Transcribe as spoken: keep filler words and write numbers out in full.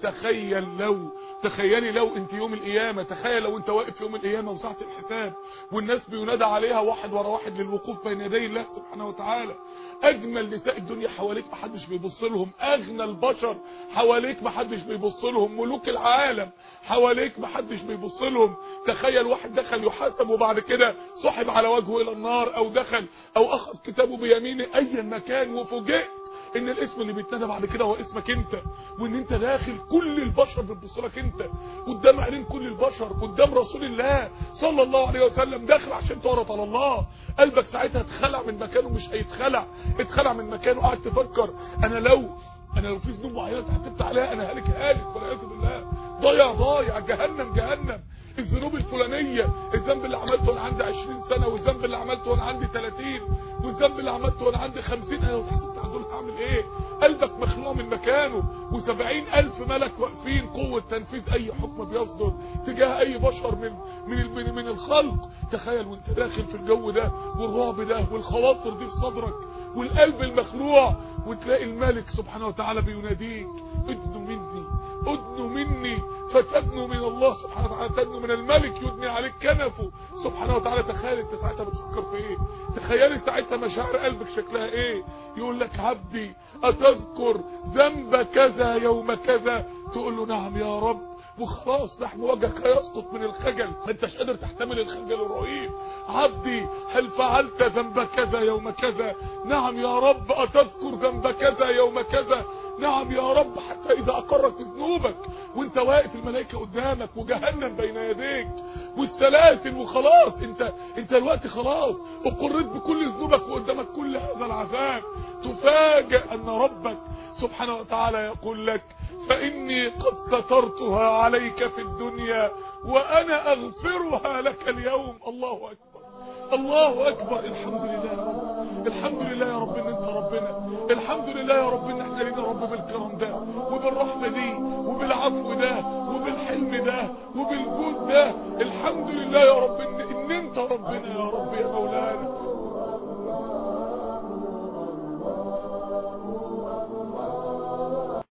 تخيل لو تخيلي لو انت يوم القيامة، تخيل لو انت واقف يوم القيامة وساعة الحساب والناس بينادى عليها واحد ورا واحد للوقوف بين يدي الله سبحانه وتعالى. اجمل نساء الدنيا حواليك محدش بيبص لهم، اغنى البشر حواليك محدش بيبص لهم، ملوك العالم حواليك محدش بيبص لهم. تخيل واحد دخل يحاسب وبعد كده سحب على وجهه الى النار، او دخل او اخذ كتابه بيمينه ايا مكان، وفوجئت ان الاسم اللي بيتنادى بعد كده هو اسمك انت، وان انت داخل كل البشر بتبص لك انت قدام عينين كل البشر، قدام رسول الله صلى الله عليه وسلم، داخل عشان تعرض على الله. قلبك ساعتها اتخلع من مكانه، مش هيتخلع، اتخلع من مكانه. قاعد تفكر انا لو انا لو في ذنوب معينه اتحسبت عليها انا هالك هالك والعياذ بالله، ضايع ضايع، جهنم جهنم. الذنوب الفلانيه، الذنب اللي عملته وانا عندي عشرين سنه، والذنب اللي عملته وانا عندي ثلاثين، والذنب اللي عملته وانا عندي خمسين، انا لو اتحسبت على دول هعمل ايه؟ قلبك مخلوع من مكانه، وسبعين الف ملك واقفين قوه تنفيذ اي حكم بيصدر تجاه اي بشر من من من الخلق. تخيل وانت داخل في الجو ده والرعب ده والخواطر دي في صدرك والقلب المخلوع، وتلاقي الملك سبحانه وتعالى بيناديك ادنوا مني ادنوا مني، فتدنوا من الله سبحانه وتعالى، تدنوا من الملك يدني عليك كنفه سبحانه وتعالى. تخيل انت ساعتها بتفكر في ايه؟ تخيلي ساعتها مشاعر قلبك شكلها ايه؟ يقول لك عبدي اتذكر ذنب كذا يوم كذا، تقول له نعم يا رب، وخلاص لحم وجهك هيسقط من الخجل، ما انتش قادر تحتمل الخجل الرهيب. عبدي هل فعلت ذنب كذا يوم كذا؟ نعم يا رب. اتذكر ذنب كذا يوم كذا؟ نعم يا رب. حتى اذا اقرك ذنوبك وانت واقف الملائكه قدامك وجهنم بين يديك والسلاسل، وخلاص انت انت الوقت خلاص اقرت بكل ذنوبك وقدامك كل هذا العذاب، تفاجأ ان ربك سبحانه وتعالى يقول لك فإني قد سترتها عليك في الدنيا وأنا أغفرها لك اليوم. الله أكبر الله أكبر. الحمد لله يا رب، الحمد لله يا رب إن أنت ربنا، الحمد لله يا رب إن احنا لينا رب بالكرم ده وبالرحمة دي وبالعفو ده وبالحلم ده وبالجود ده. الحمد لله يا رب